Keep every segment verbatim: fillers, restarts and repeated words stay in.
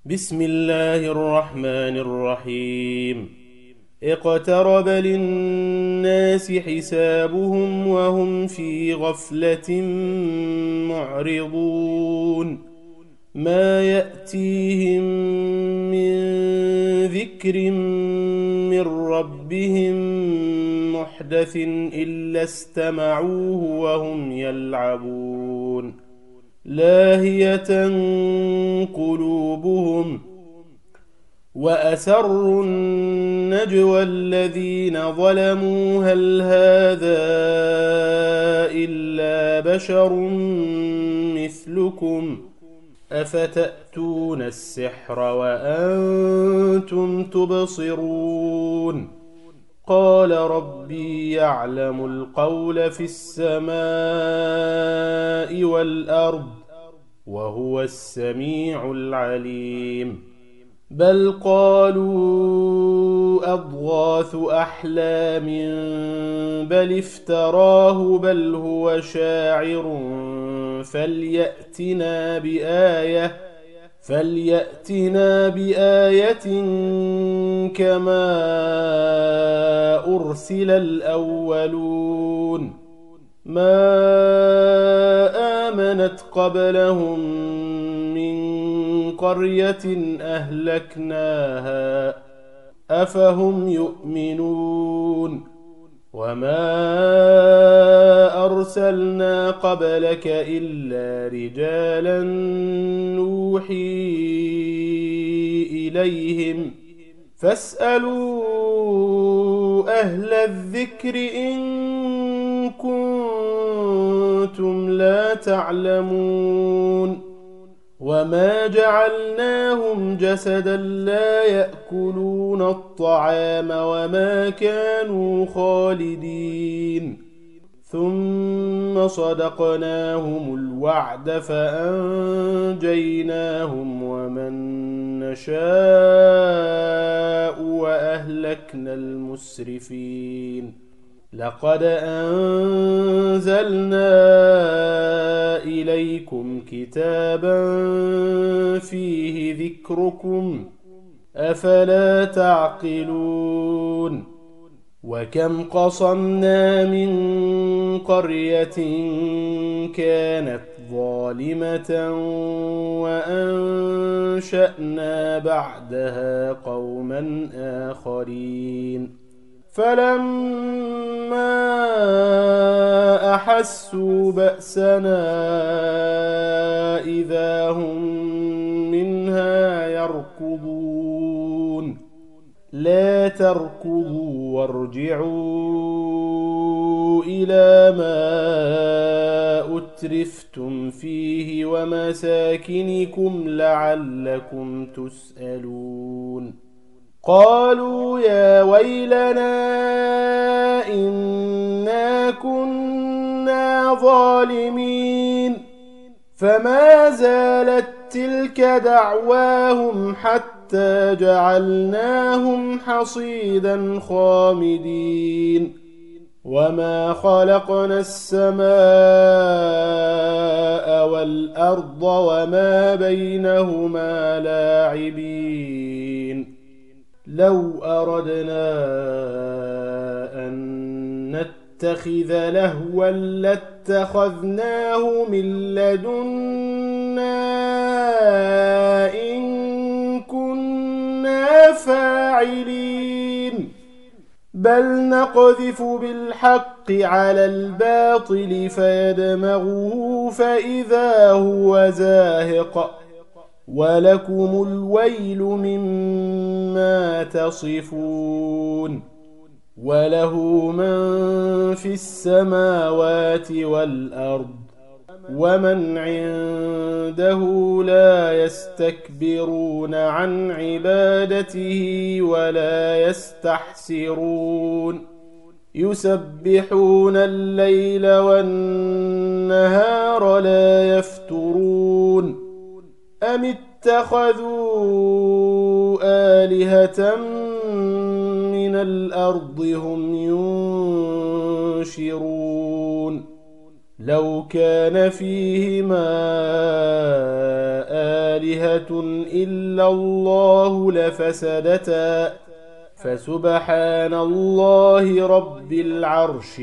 بسم الله الرحمن الرحيم اقترب للناس حسابهم وهم في غفلة معرضون ما يأتيهم من ذكر من ربهم محدث إلا استمعوه وهم يلعبون لاهية قلوبهم وأسروا النجوى الذين ظلموا هل هذا إلا بشر مثلكم أفتأتون السحر وأنتم تبصرون قال ربي يعلم القول في السماء والأرض وهو السميع العليم بل قالوا أضغاث أحلام بل افتراه بل هو شاعر فليأتنا بآية فليأتنا بآية كما أرسل الأولون ما آمنت قبلهم من قرية أهلكناها أفهم يؤمنون وما أرسلنا قبلك إلا رجالا نوحي إليهم فاسألوا أهل الذكر إن كنتم لا تعلمون وما جعلناهم جسدا لا يأكلون الطعام وما كانوا خالدين ثم صدقناهم الوعد فأنجيناهم ومن نشاء وأهلكنا المسرفين لقد أنزلنا إليكم كتابا فيه ذكركم أفلا تعقلون وكم قصمنا من قرية كانت ظالمة وأنشأنا بعدها قوما آخرين فلما أحسوا بأسنا إذا هم منها يركضون لا تركضوا وارجعوا إلى ما أترفتم فيه ومساكنكم لعلكم تسألون قالوا يا ويلنا إنا كنا ظالمين فما زالت تلك دعواهم حتى جعلناهم حصيدا خامدين وما خلقنا السماء والأرض وما بينهما لاعبين لو أردنا أن نتخذ لهوا لاتخذناه من لدنا إن كنا فاعلين بل نقذف بالحق على الباطل فيدمغه فإذا هو زاهق ولكم الويل مما تصفون وله من في السماوات والأرض ومن عنده لا يستكبرون عن عبادته ولا يستحسرون يسبحون الليل والنهار لا يفترون أم اتخذوا آلهة من الأرض هم ينشرون لو كان فيهما آلهة إلا الله لفسدتا فسبحان الله رب العرش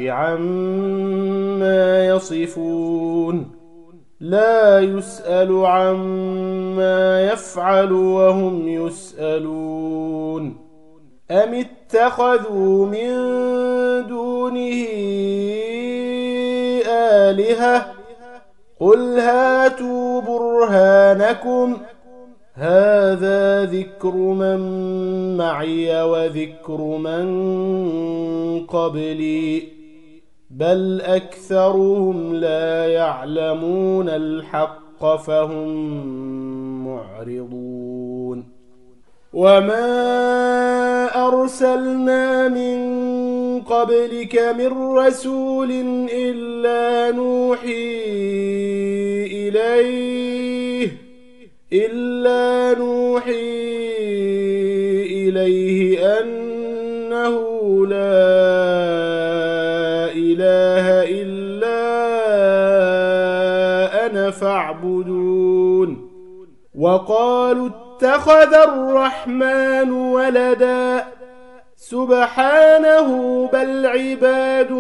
عما يصفون لا يسأل عما يفعل وهم يسألون أم اتخذوا من دونه آلهة قل هاتوا برهانكم هذا ذكر من معي وذكر من قبلي بل أكثرهم لا يعلمون الحق فهم معرضون وما أرسلنا من قبلك من رسول إلا نوحي إليه إلا نوحي إليه أنه لا إله إلا أنا فاعبدون وقالوا اتخذ الرحمن ولدا سبحانه بل عباد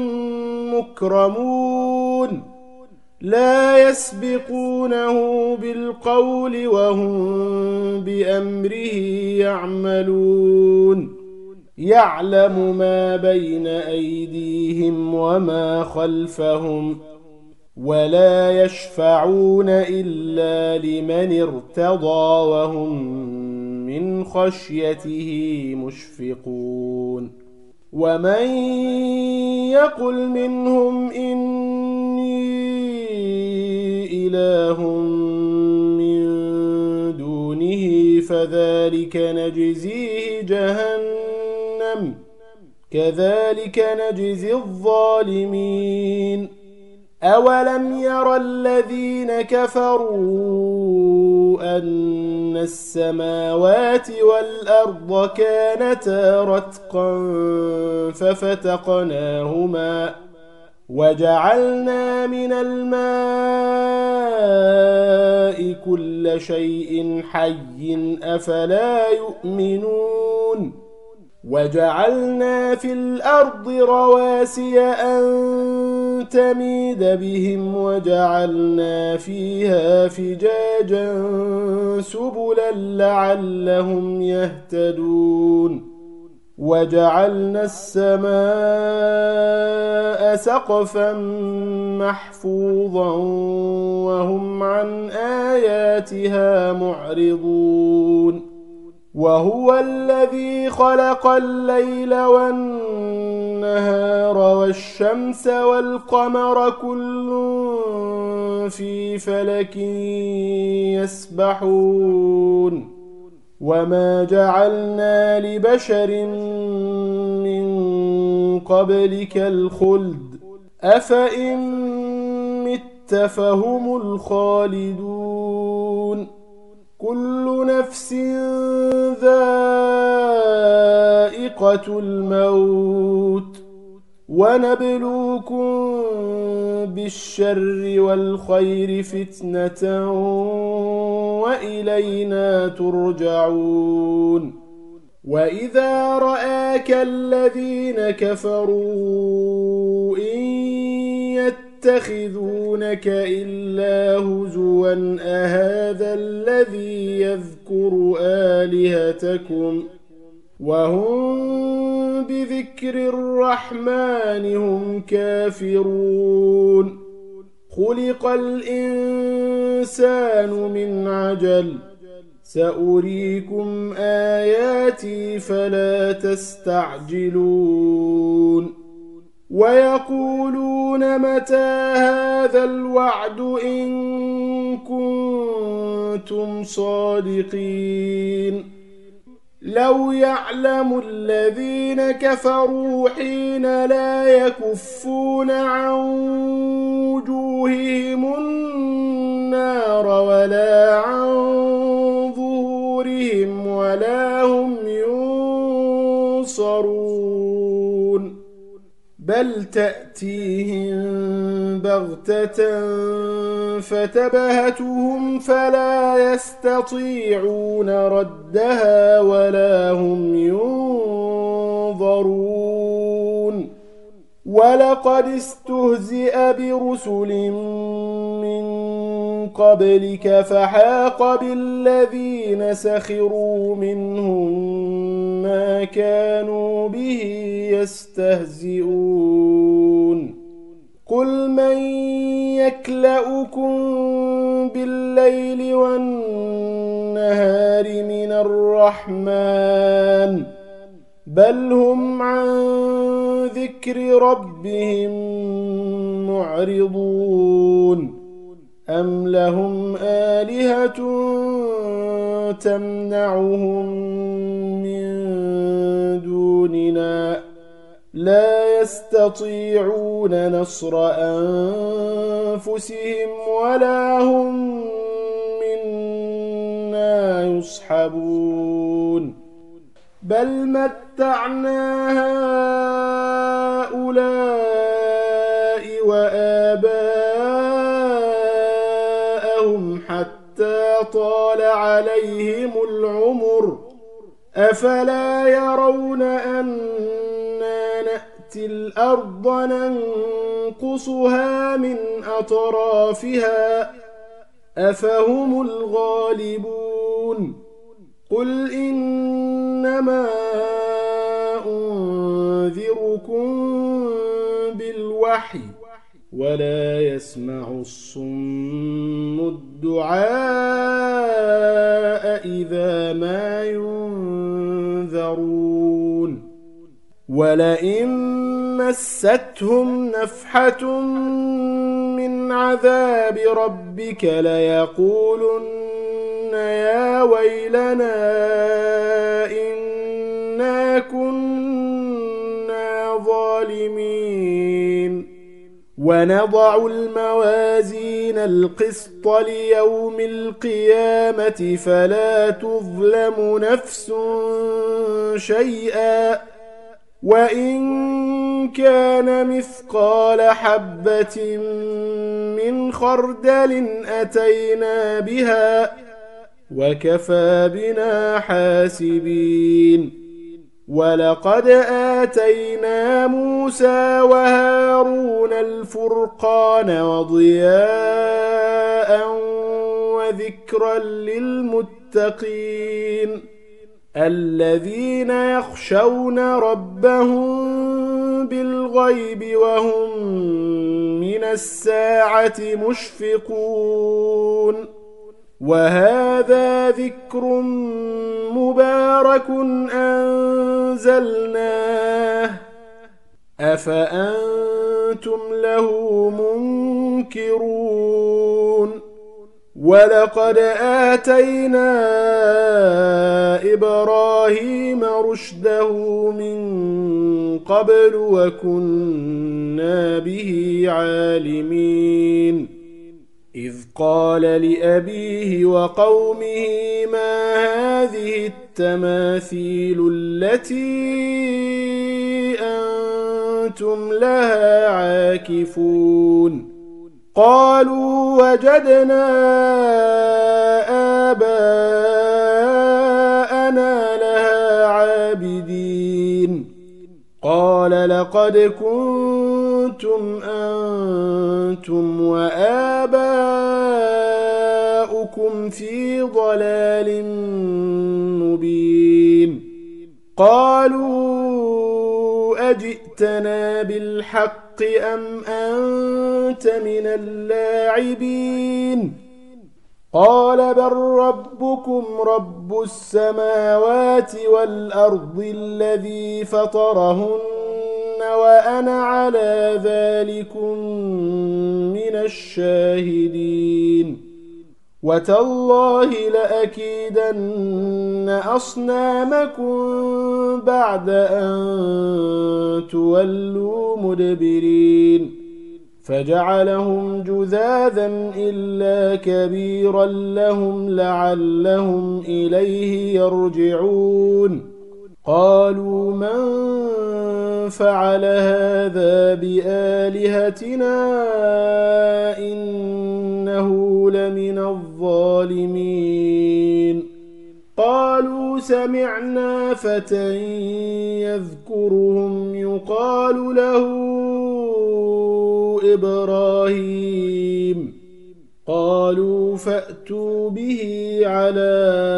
مكرمون لا يسبقونه بالقول وهم بأمره يعملون يعلم ما بين أيديهم وما خلفهم ولا يشفعون إلا لمن ارتضى وهم من خشيته مشفقون ومن يقل منهم إني إله من دونه فذلك نجزيه جهنم كذلك نجزي الظالمين أولم ير الذين كفروا أن السماوات والأرض كانتا رتقا ففتقناهما وجعلنا من الماء كل شيء حي أفلا يؤمنون وجعلنا في الأرض رواسي أن تميد بهم وجعلنا فيها فجاجا سبلا لعلهم يهتدون وجعلنا السماء سقفا محفوظا وهم عن آياتها معرضون وهو الذي خلق الليل والنهار والشمس والقمر كل في فلك يسبحون وما جعلنا لبشر من قبلك الخلد أفإن مت فهم الخالدون كل نفس ذائقة الموت ونبلوكم بالشر والخير فتنة وإلينا ترجعون وإذا رآك الذين كفروا إن يتخذونك إلا هزوا أهذا الذي يذكر آلهتكم وهم بذكر الرحمن هم كافرون خلق الإنسان من عجل سأريكم آياتي فلا تستعجلون ويقولون متى هذا الوعد إن كنتم صادقين لو يعلم الذين كفروا حين لا يكفون عن وجوههم النار ولا عن ظهورهم ولا هم ينصرون بل تأتيهم بغتة فتبهتهم فلا يستطيعون ردها ولا هم ينظرون ولقد استهزئ برسل من قبلك فحاق بالذين سخروا منهم ما كانوا به يستهزئون قل من يكلؤكم بالليل والنهار من الرحمن بل هم عن ذكر ربهم معرضون أم لهم آلهة تمنعهم من دوننا لا يستطيعون نصر أنفسهم ولا هم منا يصحبون بل متعنا هؤلاء وآباءهم حتى طال عليهم العمر أفلا يرون أنا نأتي الأرض ننقصها من أطرافها أفهم الغالبون قل إنما أنذركم بالوحي ولا يسمع الصم الدعاء إذا ما ينذرون ولئن مستهم نفحة من عذاب ربك ليقولن يا ويلنا إنا كنا ظالمين ونضع الموازين القسط ليوم القيامة فلا تظلم نفس شيئا وإن كان مثقال حبة من خردل أتينا بها وكفى بنا حاسبين ولقد آتينا موسى وهارون الفرقان وضياء وذكرا للمتقين الذين يخشون ربهم بالغيب وهم من الساعة مشفقون وهذا ذكر مبارك أنزلناه أفأنتم له منكرون ولقد آتينا إبراهيم رشده من قبل وكنا به عالمين إذ قال لأبيه وقومه ما هذه التماثيل التي أنتم لها عاكفون قالوا وجدنا آباءنا لها عابدين قال لقد كنتم أنتم وآباؤكم في ضلال مبين قالوا أجئتنا بالحق أم أنت من اللاعبين قال بل ربكم رب السماوات والأرض الذي فطرهن وأنا على ذلكم من الشاهدين وتالله لأكيدن أصنامكم بعد أن تولوا مدبرين فجعلهم جذاذا إلا كبيرا لهم لعلهم إليه يرجعون قالوا من فعل هذا بآلهتنا إنه لمن الظالمين قالوا سمعنا فتى يذكرهم يقال له إبراهيم قالوا فأتوا به على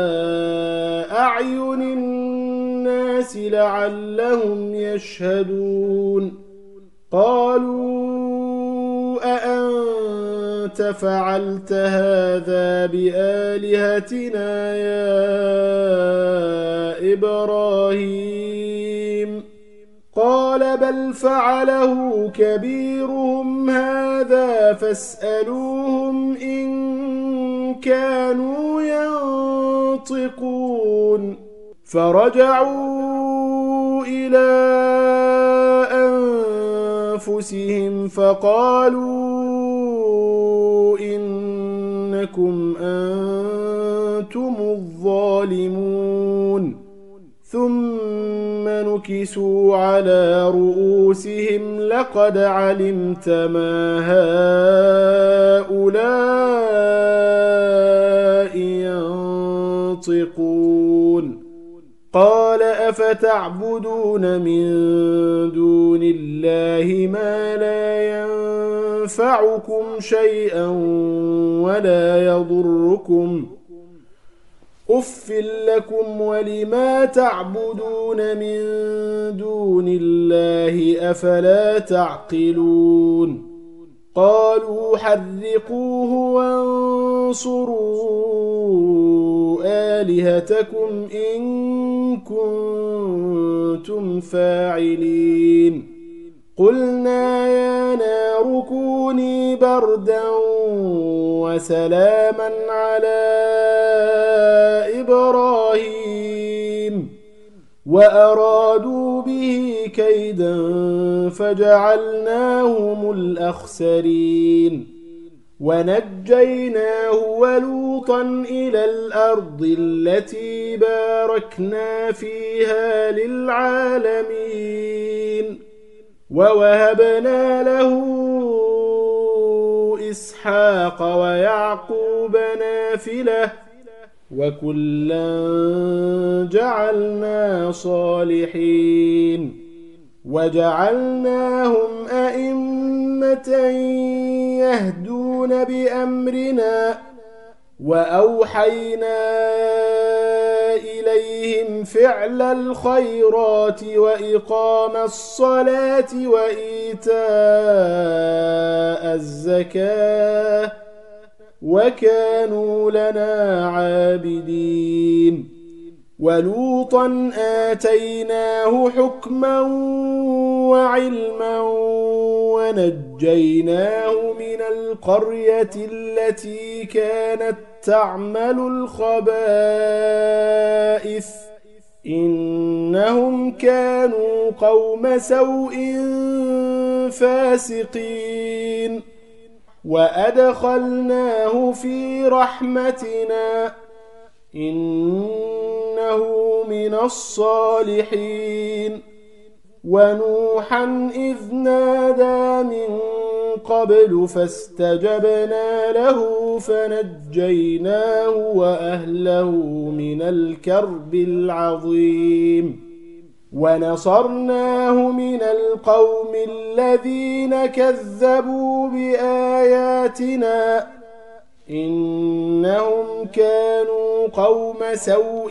أعين الناس لعلهم يشهدون قالوا أأنت فعلت هذا بآلهتنا يا إبراهيم قال بل فعله كبيرهم هذا فاسألوهم إن كانوا ينطقون فرجعوا إلى أنفسهم فقالوا إنكم أنتم الظالمون ثم نكسوا على رؤوسهم لقد علمت ما هؤلاء ينطقون قال أفتعبدون من دون الله ما لا ينفعكم شيئا ولا يضركم أف لكم ولما تعبدون من دون الله أفلا تعقلون قالوا حرقوه وانصروا آلهتكم إن كنتم فاعلين قلنا يا نار كوني بردا وسلاما على إبراهيم وأرادوا به كيدا فجعلناهم الأخسرين ونجيناه ولوطا إلى الأرض التي باركنا فيها للعالمين ووهبنا له إسحاق ويعقوب نافلة وكلا جعلنا صالحين وجعلناهم أئمة يهدون بأمرنا وأوحينا إليهم فعل الخيرات وإقام الصلاة وإيتاء الزكاة وكانوا لنا عابدين ولوطا آتيناه حكما وعلما ونجيناه من القرية التي كانت تعمل الخبائث إنهم كانوا قوم سوء فاسقين وأدخلناه في رحمتنا إنه من الصالحين ونوحا إذ نادى من قبل فاستجبنا له فنجيناه وأهله من الكرب العظيم ونصرناه من القوم الذين كذبوا بآياتنا إنهم كانوا قوم سوء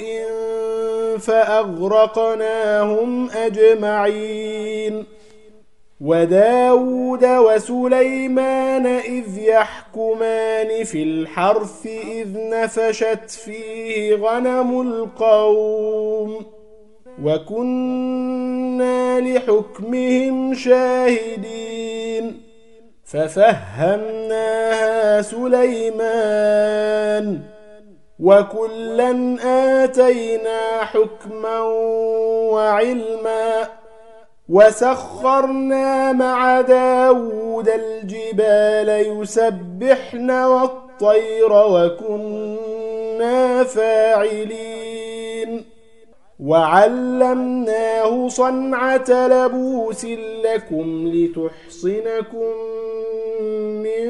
فأغرقناهم أجمعين وداود وسليمان إذ يحكمان في الحرث إذ نفشت فيه غنم القوم وكنا لحكمهم شاهدين ففهمناها سليمان وكلا آتينا حكما وعلما وسخرنا مع داود الجبال يسبحن والطير وكنا فاعلين وعلمناه صنعة لبوس لكم لتحصنكم من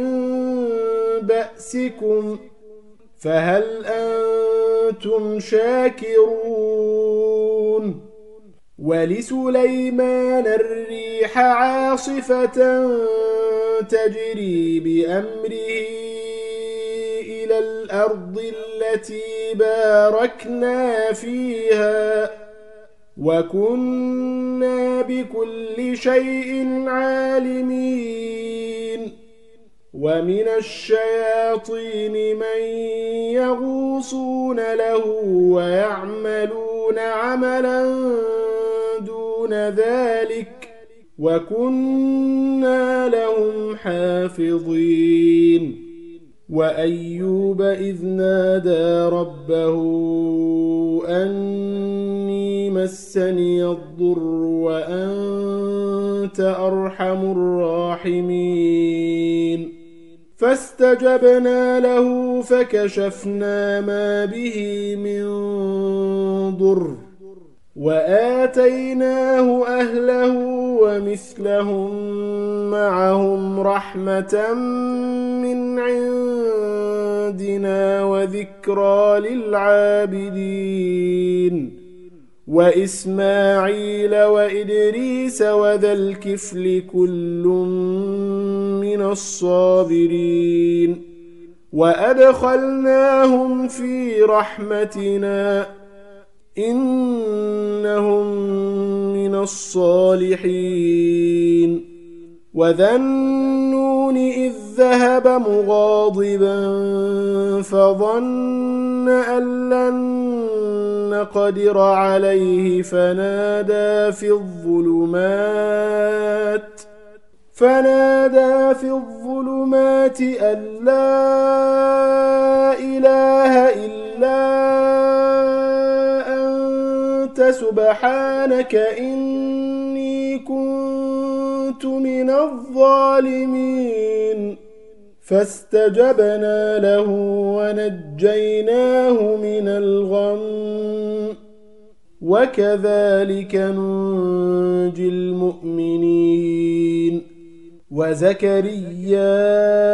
بأسكم فهل أنتم شاكرون ولسليمان الريح عاصفة تجري بأمره إلى الأرض التي باركنا فيها وكنا بكل شيء عالمين ومن الشياطين من يغوصون له ويعملون عملا دون ذلك وكنا لهم حافظين وأيوب إذ نادى ربه أني مسني الضر وأنت أرحم الراحمين فاستجبنا له فكشفنا ما به من ضر وآتيناه أهله ومثلهم معهم رحمة من عندنا وذكرى للعابدين وإسماعيل وإدريس وذا الكفل كل من الصابرين وأدخلناهم في رحمتنا إنهم من الصالحين وذا النون إذ ذهب مغاضبا فظن أن لن نقدر عليه فنادى في الظلمات فنادى في الظلمات أن لا إله إلا أنت سبحانك إني كنت من الظالمين فاستجبنا له ونجيناه من الغم وكذلك ننجي المؤمنين وزكريا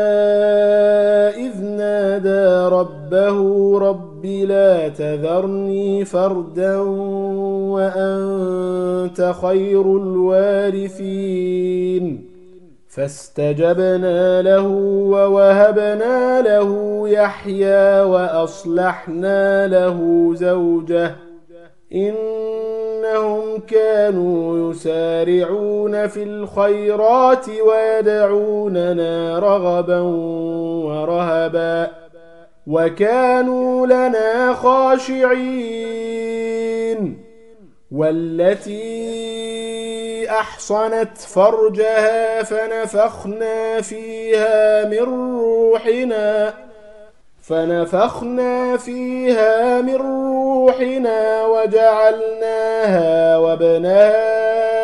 إذ نادى ربه رب لا تذرني فردا وأنت خير الوارثين فاستجبنا له ووهبنا له يحيى وأصلحنا له زوجه إنهم كانوا يسارعون في الخيرات ويدعوننا رغبا ورهبا وكانوا لنا خاشعين والتي أحصنت فرجها فنفخنا فيها من روحنا فنفخنا فيها من روحنا وجعلناها وابنها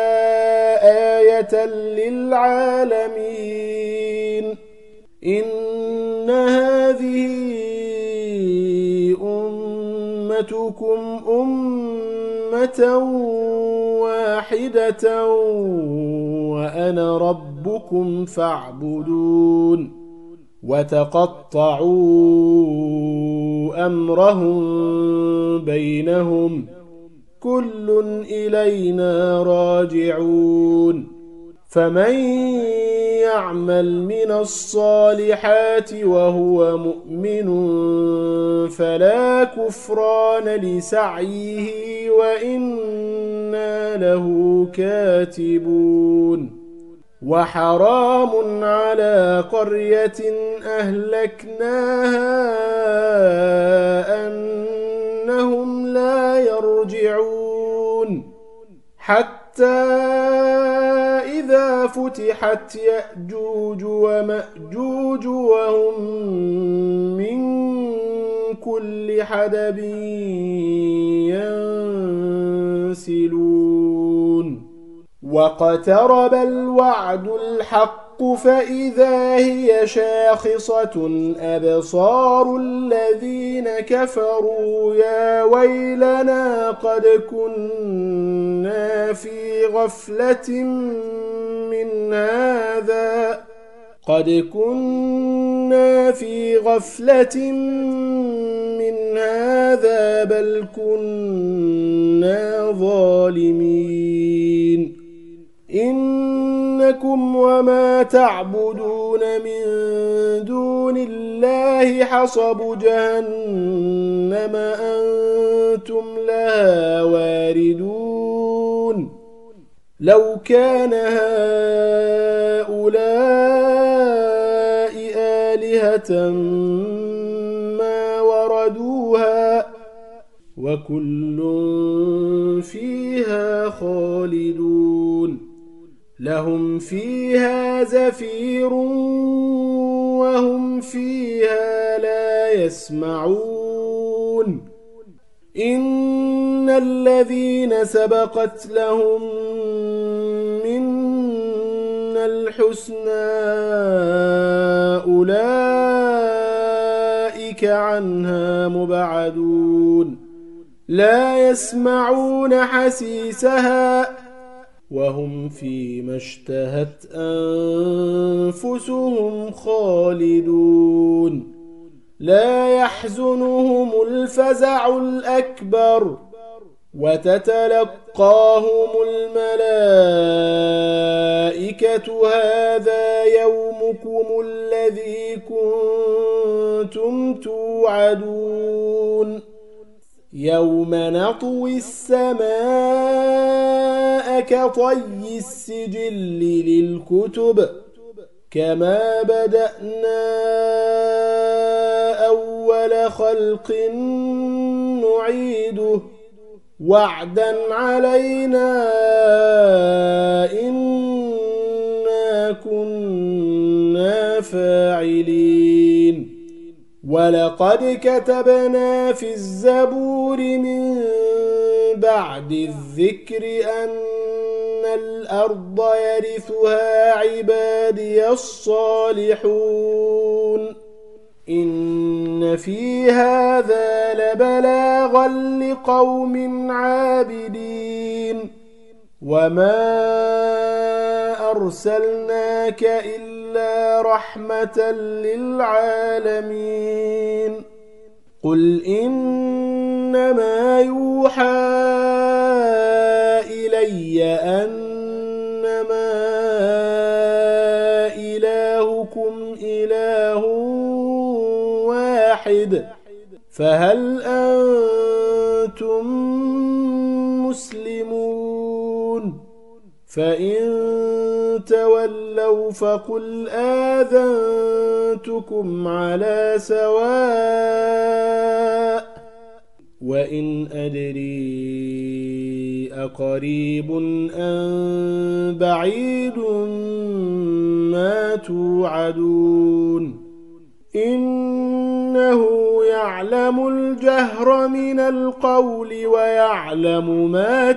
آية للعالمين إن هذه أمتكم أمة واحدة وأنا ربكم فاعبدون وتقطعوا أمرهم بينهم كل إلينا راجعون فمن يعمل من الصالحات وهو مؤمن فلا كفران لسعيه وإنا له كاتبون وحرام على قرية أهلكناها أنهم لا يرجعون حتى إذا فتحت يأجوج ومأجوج وهم من كل حدب ينسلون واقترب الوعد الحق فإذا هي شاخصة أبصار الذين كفروا يا ويلهم ويلنا قد كنا في غفلة من هذا قد كنا في غفلة من هذا بل كنا ظالمين إنكم وما تعبدون من دون الله حصب جهنم أنتم لها واردون لو كان هؤلاء آلهة ما وردوها وكل فيها خالدون لهم فيها زفير وهم فيها لا يسمعون إن الذين سبقت لهم منا الحسنى أولئك عنها مبعدون لا يسمعون حسيسها وهم فيما اشتهت أنفسهم خالدون لا يحزنهم الفزع الأكبر وتتلقاهم الملائكة هذا يومكم الذي كنتم توعدون يوم نطوي السماء كطي السجل للكتب كما بدأنا أول خلق نعيده وعدا علينا إنا كنا فاعلين ولقد كتبنا في الزبور من بعد الذكر أن الأرض يرثها عبادي الصالحون إن في هذا لبلاغا لقوم عابدين وما أرسلناك إلا رحمة للعالمين قل إنما يوحى إلي أنما إلهكم إله واحد فهل أنتم مسلمون فإن تولوا فقل آذنتكم على سواء وإن أدري أقريب أم بعيد ما توعدون إنه يعلم الجهر من القول ويعلم ما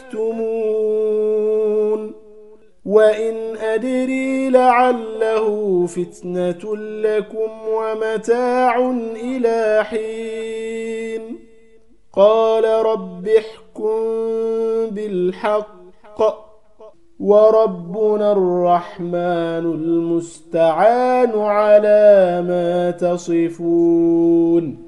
تكتمون وإن أدري لعله فتنة لكم ومتاع إلى حين قال رب احكم بالحق وربنا الرحمن المستعان على ما تصفون